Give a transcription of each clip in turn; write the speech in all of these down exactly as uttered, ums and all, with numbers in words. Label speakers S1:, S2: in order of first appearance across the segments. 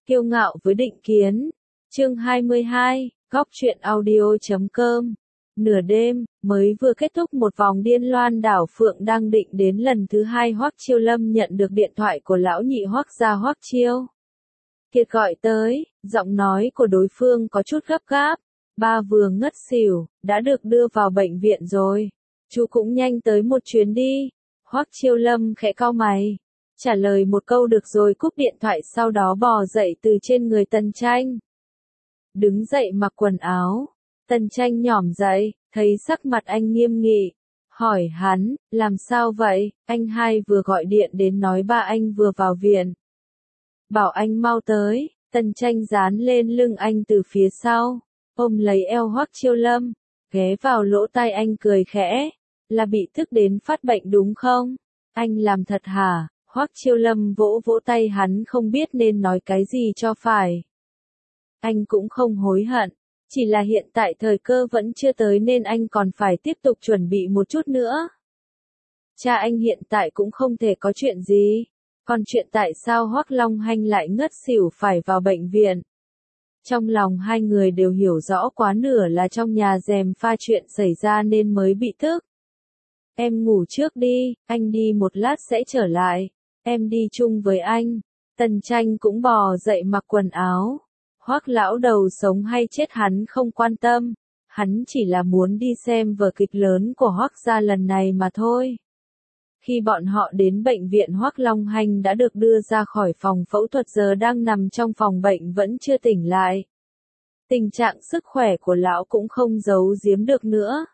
S1: Kiêu ngạo với định kiến. Chương hai mươi hai, góc truyện audio chấm com. Nửa đêm, mới vừa kết thúc một vòng điên loan đảo Phượng đang định đến lần thứ hai Hoắc Chiêu Lâm nhận được điện thoại của lão nhị Hoắc gia Hoắc Chiêu Kiệt gọi tới, giọng nói của đối phương có chút gấp gáp. Ba vừa ngất xỉu, đã được đưa vào bệnh viện rồi. Chú cũng nhanh tới một chuyến đi. Hoắc Chiêu Lâm khẽ cau mày. Trả lời một câu được rồi cúp điện thoại, sau đó bò dậy từ trên người Tần Tranh. Đứng dậy mặc quần áo. Tần Tranh nhỏm dậy, thấy sắc mặt anh nghiêm nghị. Hỏi hắn, làm sao vậy? Anh hai vừa gọi điện đến nói ba anh vừa vào viện. Bảo anh mau tới. Tần Tranh dán lên lưng anh từ phía sau, ôm lấy eo Hoắc Chiêu Lâm, ghé vào lỗ tai anh cười khẽ. Là bị thức đến phát bệnh đúng không? Anh làm thật hả? Hoắc Chiêu Lâm vỗ vỗ tay hắn, không biết nên nói cái gì cho phải. Anh cũng không hối hận, chỉ là hiện tại thời cơ vẫn chưa tới nên anh còn phải tiếp tục chuẩn bị một chút nữa. Cha anh hiện tại cũng không thể có chuyện gì, còn chuyện tại sao Hoắc Long Hanh lại ngất xỉu phải vào bệnh viện. Trong lòng hai người đều hiểu rõ, quá nửa là trong nhà gièm pha chuyện xảy ra nên mới bị thức. Em ngủ trước đi, anh đi một lát sẽ trở lại. Em đi chung với anh. Tần Tranh cũng bò dậy mặc quần áo. Hoắc lão đầu sống hay chết hắn không quan tâm. Hắn chỉ là muốn đi xem vở kịch lớn của Hoắc gia lần này mà thôi. Khi bọn họ đến bệnh viện, Hoắc Long Hanh đã được đưa ra khỏi phòng phẫu thuật, giờ đang nằm trong phòng bệnh vẫn chưa tỉnh lại. Tình trạng sức khỏe của lão cũng không giấu giếm được nữa.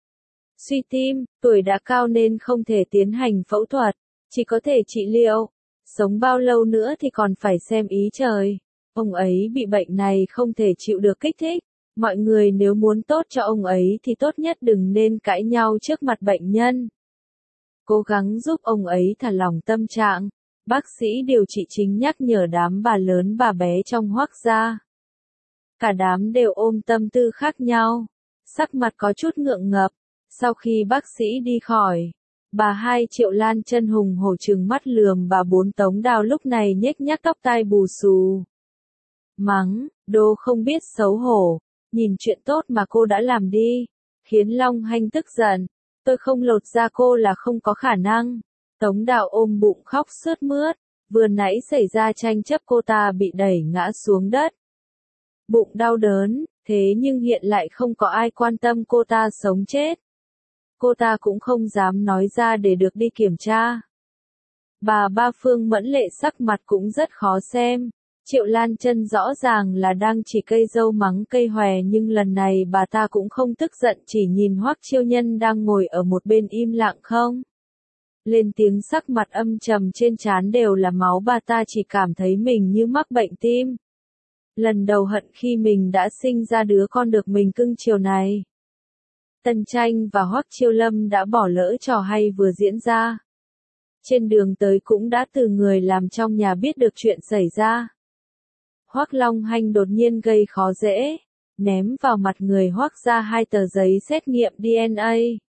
S1: Suy tim, tuổi đã cao nên không thể tiến hành phẫu thuật, chỉ có thể trị liệu. Sống bao lâu nữa thì còn phải xem ý trời. Ông ấy bị bệnh này không thể chịu được kích thích. Mọi người nếu muốn tốt cho ông ấy thì tốt nhất đừng nên cãi nhau trước mặt bệnh nhân. Cố gắng giúp ông ấy thả lỏng tâm trạng. Bác sĩ điều trị chính nhắc nhở đám bà lớn bà bé trong Hoắc gia. Cả đám đều ôm tâm tư khác nhau, sắc mặt có chút ngượng ngập. Sau khi bác sĩ đi khỏi, bà hai Triệu Lan chân hùng hổ trừng mắt lườm bà bốn Tống Đào, lúc này nhếch nhác tóc tai bù xù. Mắng, đồ không biết xấu hổ, nhìn chuyện tốt mà cô đã làm đi, khiến Long Hanh tức giận. Tôi không lột da cô là không có khả năng. Tống Đào ôm bụng khóc sướt mướt, vừa nãy xảy ra tranh chấp cô ta bị đẩy ngã xuống đất. Bụng đau đớn, thế nhưng hiện lại không có ai quan tâm cô ta sống chết. Cô ta cũng không dám nói ra để được đi kiểm tra. Bà ba Phương Mẫn Lệ sắc mặt cũng rất khó xem. Triệu Lan Chân rõ ràng là đang chỉ cây dâu mắng cây hòe, nhưng lần này bà ta cũng không tức giận, chỉ nhìn Hoắc Chiêu Nhân đang ngồi ở một bên im lặng không lên tiếng, sắc mặt âm trầm, trên trán đều là máu. Bà ta chỉ cảm thấy mình như mắc bệnh tim. Lần đầu hận khi mình đã sinh ra đứa con được mình cưng chiều này. Tần Tranh và Hoắc Chiêu Lâm đã bỏ lỡ trò hay vừa diễn ra. Trên đường tới cũng đã từ người làm trong nhà biết được chuyện xảy ra. Hoắc Long Hanh đột nhiên gây khó dễ, ném vào mặt người Hoắc gia hai tờ giấy xét nghiệm đê en a.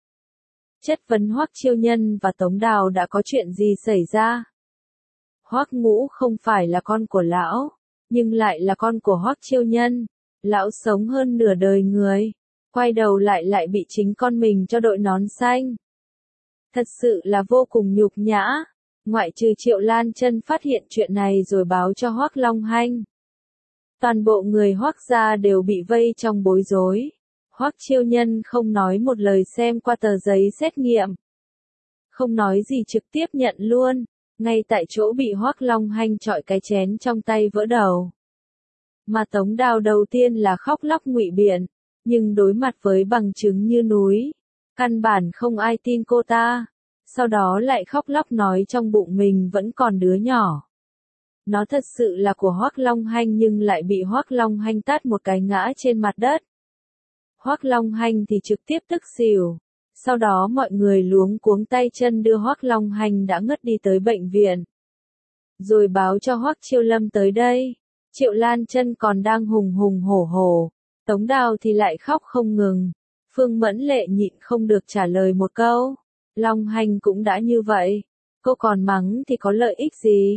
S1: Chất vấn Hoắc Chiêu Nhân và Tống Đào đã có chuyện gì xảy ra. Hoắc Ngũ không phải là con của lão, nhưng lại là con của Hoắc Chiêu Nhân. Lão sống hơn nửa đời người, quay đầu lại lại bị chính con mình cho đội nón xanh. Thật sự là vô cùng nhục nhã. Ngoại trừ Triệu Lan Chân phát hiện chuyện này rồi báo cho Hoắc Long Hanh, toàn bộ người Hoắc gia đều bị vây trong bối rối. Hoắc Chiêu Nhân không nói một lời xem qua tờ giấy xét nghiệm, không nói gì trực tiếp nhận luôn, ngay tại chỗ bị Hoắc Long Hanh chọi cái chén trong tay vỡ đầu. Mà Tống Đào đầu tiên là khóc lóc ngụy biện, nhưng đối mặt với bằng chứng như núi, căn bản không ai tin cô ta. Sau đó lại khóc lóc nói trong bụng mình vẫn còn đứa nhỏ. Nó thật sự là của Hoắc Long Hanh nhưng lại bị Hoắc Long Hanh tát một cái ngã trên mặt đất. Hoắc Long Hanh thì trực tiếp tức xỉu. Sau đó mọi người luống cuống tay chân đưa Hoắc Long Hanh đã ngất đi tới bệnh viện. Rồi báo cho Hoắc Chiêu Lâm tới đây. Triệu Lan Chân còn đang hùng hùng hổ hổ. Tống Đào thì lại khóc không ngừng. Phương Mẫn Lệ nhịn không được trả lời một câu. Long Hanh cũng đã như vậy. Cô còn mắng thì có lợi ích gì?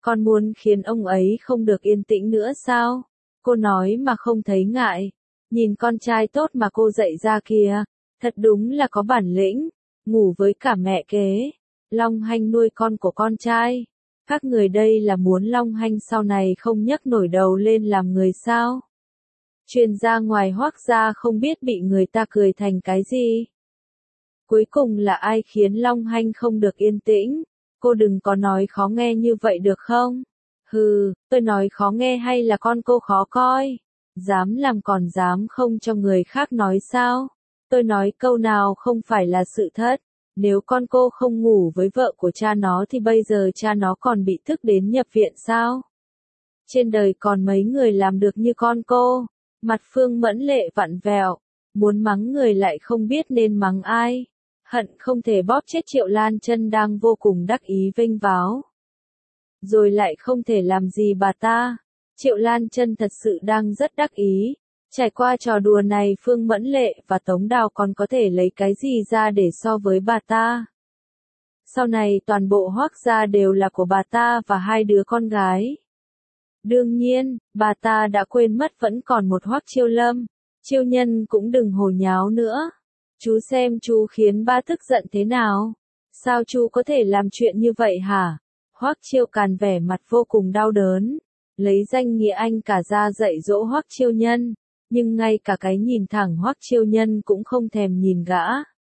S1: Con muốn khiến ông ấy không được yên tĩnh nữa sao? Cô nói mà không thấy ngại. Nhìn con trai tốt mà cô dạy ra kìa, thật đúng là có bản lĩnh, ngủ với cả mẹ kế. Long Hanh nuôi con của con trai. Các người đây là muốn Long Hanh sau này không nhấc nổi đầu lên làm người sao? Truyền ra ngoài Hoắc gia không biết bị người ta cười thành cái gì. Cuối cùng là ai khiến Long Hanh không được yên tĩnh? Cô đừng có nói khó nghe như vậy được không? Hừ, tôi nói khó nghe hay là con cô khó coi? Dám làm còn dám không cho người khác nói sao? Tôi nói câu nào không phải là sự thật. Nếu con cô không ngủ với vợ của cha nó thì bây giờ cha nó còn bị thức đến nhập viện sao? Trên đời còn mấy người làm được như con cô? Mặt Phương Mẫn Lệ vặn vẹo, muốn mắng người lại không biết nên mắng ai. Hận không thể bóp chết Triệu Lan Chân đang vô cùng đắc ý vênh váo. Rồi lại không thể làm gì bà ta. Triệu Lan Chân thật sự đang rất đắc ý. Trải qua trò đùa này Phương Mẫn Lệ và Tống Đào còn có thể lấy cái gì ra để so với bà ta. Sau này toàn bộ Hoắc gia đều là của bà ta và hai đứa con gái. Đương nhiên, bà ta đã quên mất vẫn còn một Hoắc Chiêu Lâm. Chiêu Nhân cũng đừng hồ nháo nữa. Chú xem chú khiến ba tức giận thế nào. Sao chú có thể làm chuyện như vậy hả? Hoắc Chiêu Càn vẻ mặt vô cùng đau đớn. Lấy danh nghĩa anh cả ra dạy dỗ Hoắc Chiêu Nhân. Nhưng ngay cả cái nhìn thẳng Hoắc Chiêu Nhân cũng không thèm nhìn gã.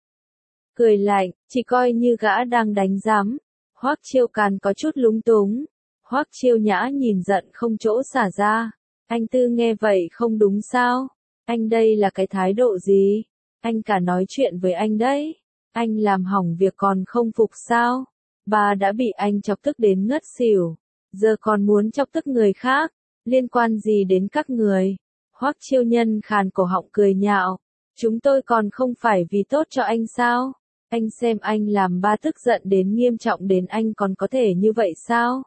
S1: Cười lạnh, chỉ coi như gã đang đánh giám. Hoắc Chiêu Càn có chút lúng túng. Hoắc Chiêu Nhã nhìn giận không chỗ xả ra. Anh Tư nghe vậy không đúng sao? Anh đây là cái thái độ gì? Anh cả nói chuyện với anh đấy. Anh làm hỏng việc còn không phục sao? Bà đã bị anh chọc tức đến ngất xỉu. Giờ còn muốn chọc tức người khác. Liên quan gì đến các người? Hoắc Chiêu Nhân khàn cổ họng cười nhạo. Chúng tôi còn không phải vì tốt cho anh sao? Anh xem anh làm ba tức giận đến nghiêm trọng đến anh còn có thể như vậy sao?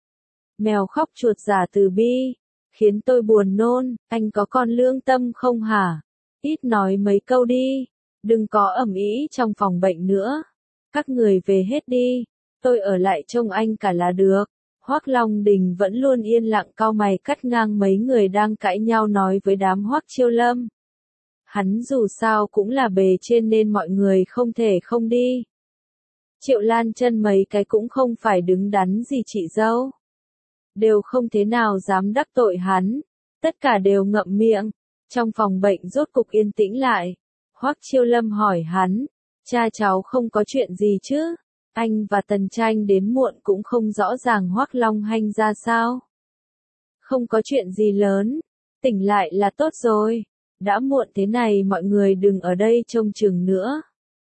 S1: Mèo khóc chuột giả từ bi. Khiến tôi buồn nôn. Anh có con lương tâm không hả? Ít nói mấy câu đi. Đừng có ầm ĩ trong phòng bệnh nữa. Các người về hết đi. Tôi ở lại trông anh cả là được. Hoắc Long Đình vẫn luôn yên lặng cau mày cắt ngang mấy người đang cãi nhau nói với đám Hoắc Chiêu Lâm. Hắn dù sao cũng là bề trên nên mọi người không thể không đi. Triệu Lan Chân mấy cái cũng không phải đứng đắn gì chị dâu. Đều không thế nào dám đắc tội hắn. Tất cả đều ngậm miệng. Trong phòng bệnh rốt cục yên tĩnh lại. Hoắc Chiêu Lâm hỏi hắn. Cha cháu không có chuyện gì chứ? Anh và Tần Tranh đến muộn cũng không rõ ràng Hoắc Long Hanh ra sao. Không có chuyện gì lớn. Tỉnh lại là tốt rồi. Đã muộn thế này mọi người đừng ở đây trông chừng nữa.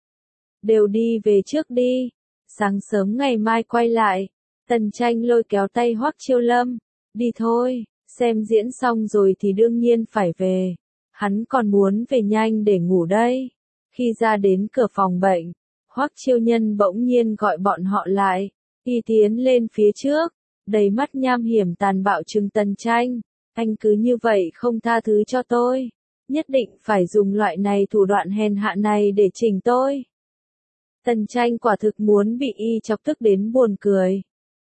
S1: Đều đi về trước đi. Sáng sớm ngày mai quay lại. Tần Tranh lôi kéo tay Hoắc Chiêu Lâm. Đi thôi, xem diễn xong rồi thì đương nhiên phải về. Hắn còn muốn về nhanh để ngủ đây. Khi ra đến cửa phòng bệnh, Hoắc Chiêu Nhân bỗng nhiên gọi bọn họ lại. Y tiến lên phía trước, đầy mắt nham hiểm tàn bạo trừng Tần Tranh. Anh cứ như vậy không tha thứ cho tôi. Nhất định phải dùng loại này thủ đoạn hèn hạ này để chỉnh tôi. Tần Tranh quả thực muốn bị y chọc tức đến buồn cười.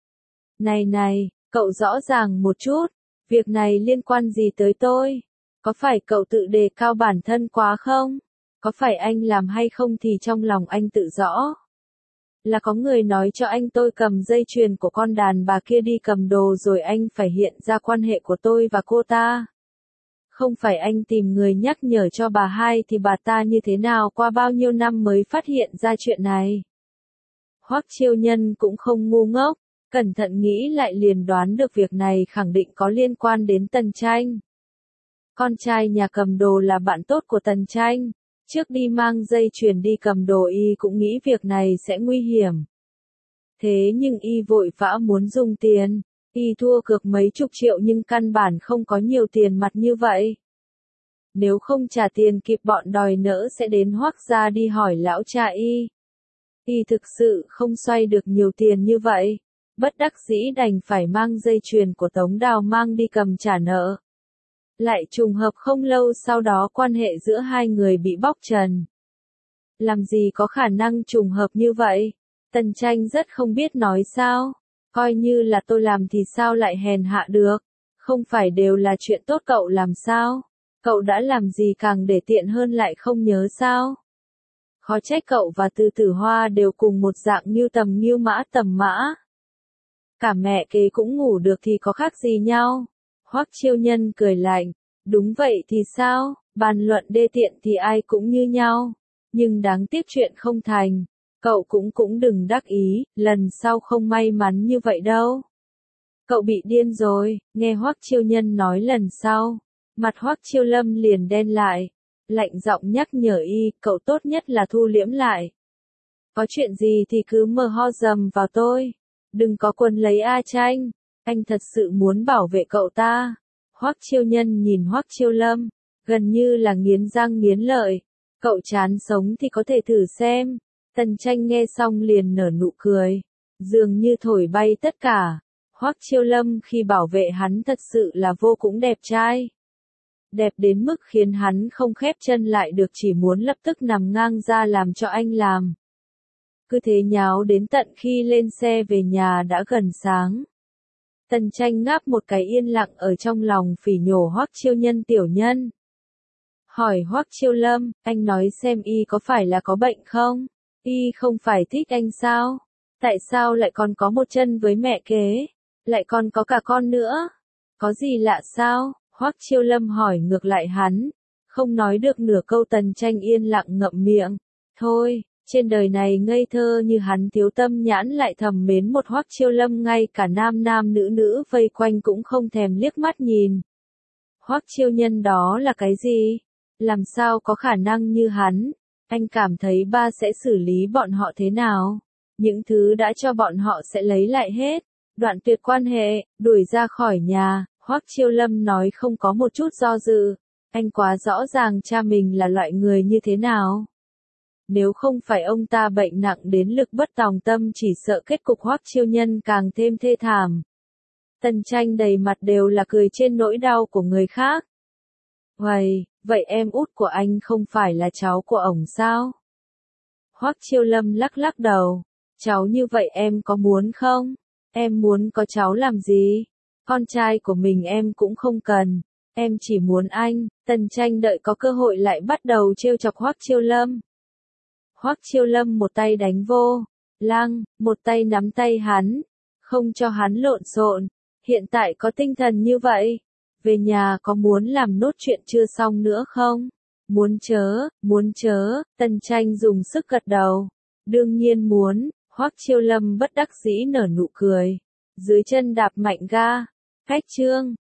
S1: Này này, cậu rõ ràng một chút, việc này liên quan gì tới tôi? Có phải cậu tự đề cao bản thân quá không? Có phải anh làm hay không thì trong lòng anh tự rõ. Là có người nói cho anh tôi cầm dây chuyền của con đàn bà kia đi cầm đồ rồi anh phải hiện ra quan hệ của tôi và cô ta. Không phải anh tìm người nhắc nhở cho bà hai thì bà ta như thế nào qua bao nhiêu năm mới phát hiện ra chuyện này. Hoắc Chiêu Nhân cũng không ngu ngốc, cẩn thận nghĩ lại liền đoán được việc này khẳng định có liên quan đến Tần Tranh. Con trai nhà cầm đồ là bạn tốt của Tần Tranh, trước đi mang dây chuyền đi cầm đồ y cũng nghĩ việc này sẽ nguy hiểm. Thế nhưng y vội vã muốn dùng tiền. Y thua cược mấy chục triệu nhưng căn bản không có nhiều tiền mặt như vậy. Nếu không trả tiền kịp bọn đòi nợ sẽ đến Hoắc gia đi hỏi lão cha y. Y thực sự không xoay được nhiều tiền như vậy. Bất đắc dĩ đành phải mang dây chuyền của Tống Đào mang đi cầm trả nợ. Lại trùng hợp không lâu sau đó quan hệ giữa hai người bị bóc trần. Làm gì có khả năng trùng hợp như vậy? Tần Tranh rất không biết nói sao. Coi như là tôi làm thì sao lại hèn hạ được, không phải đều là chuyện tốt cậu làm sao, cậu đã làm gì càng để tiện hơn lại không nhớ sao. Khó trách cậu và Từ Tử Hoa đều cùng một dạng Ngưu tầm Ngưu mã tầm mã. Cả mẹ kế cũng ngủ được thì có khác gì nhau. Hoắc Chiêu Nhân cười lạnh, đúng vậy thì sao, bàn luận đê tiện thì ai cũng như nhau, nhưng đáng tiếc chuyện không thành, cậu cũng cũng đừng đắc ý, lần sau không may mắn như vậy đâu. Cậu bị điên rồi, nghe Hoắc Chiêu Nhân nói lần sau, mặt Hoắc Chiêu Lâm liền đen lại, lạnh giọng nhắc nhở y, cậu tốt nhất là thu liễm lại. Có chuyện gì thì cứ mờ ho dầm vào tôi, đừng có quần lấy A Tranh, anh thật sự muốn bảo vệ cậu ta. Hoắc Chiêu Nhân nhìn Hoắc Chiêu Lâm, gần như là nghiến răng nghiến lợi, cậu chán sống thì có thể thử xem. Tần Tranh nghe xong liền nở nụ cười, dường như thổi bay tất cả. Hoắc Chiêu Lâm khi bảo vệ hắn thật sự là vô cùng đẹp trai. Đẹp đến mức khiến hắn không khép chân lại được, chỉ muốn lập tức nằm ngang ra làm cho anh làm. Cứ thế nháo đến tận khi lên xe về nhà đã gần sáng. Tần Tranh ngáp một cái yên lặng ở trong lòng phỉ nhổ Hoắc Chiêu Nhân tiểu nhân. Hỏi Hoắc Chiêu Lâm, anh nói xem y có phải là có bệnh không? Y không phải thích anh sao? Tại sao lại còn có một chân với mẹ kế? Lại còn có cả con nữa? Có gì lạ sao? Hoắc Chiêu Lâm hỏi ngược lại hắn. Không nói được nửa câu Tần Tranh yên lặng ngậm miệng. Thôi, trên đời này ngây thơ như hắn thiếu tâm nhãn lại thầm mến một Hoắc Chiêu Lâm, ngay cả nam nam nữ nữ vây quanh cũng không thèm liếc mắt nhìn. Hoắc Chiêu Nhân đó là cái gì? Làm sao có khả năng như hắn? Anh cảm thấy ba sẽ xử lý bọn họ thế nào? Những thứ đã cho bọn họ sẽ lấy lại hết. Đoạn tuyệt quan hệ, đuổi ra khỏi nhà. Hoắc Chiêu Lâm nói không có một chút do dự. Anh quá rõ ràng cha mình là loại người như thế nào. Nếu không phải ông ta bệnh nặng đến lực bất tòng tâm, chỉ sợ kết cục Hoắc Chiêu Nhân càng thêm thê thảm. Tần Tranh đầy mặt đều là cười trên nỗi đau của người khác. Uầy, vậy em út của anh không phải là cháu của ổng sao? Hoắc Chiêu Lâm lắc lắc đầu. Cháu như vậy em có muốn không? Em muốn có cháu làm gì? Con trai của mình em cũng không cần. Em chỉ muốn anh. Tần Tranh đợi có cơ hội lại bắt đầu trêu chọc Hoắc Chiêu Lâm. Hoắc Chiêu Lâm một tay đánh vô lăng, một tay nắm tay hắn, không cho hắn lộn xộn. Hiện tại có tinh thần như vậy, về nhà có muốn làm nốt chuyện chưa xong nữa không? Muốn chớ, muốn chớ, Tần Tranh dùng sức gật đầu. Đương nhiên muốn. Hoắc Chiêu Lâm bất đắc dĩ nở nụ cười, dưới chân đạp mạnh ga, cách chương.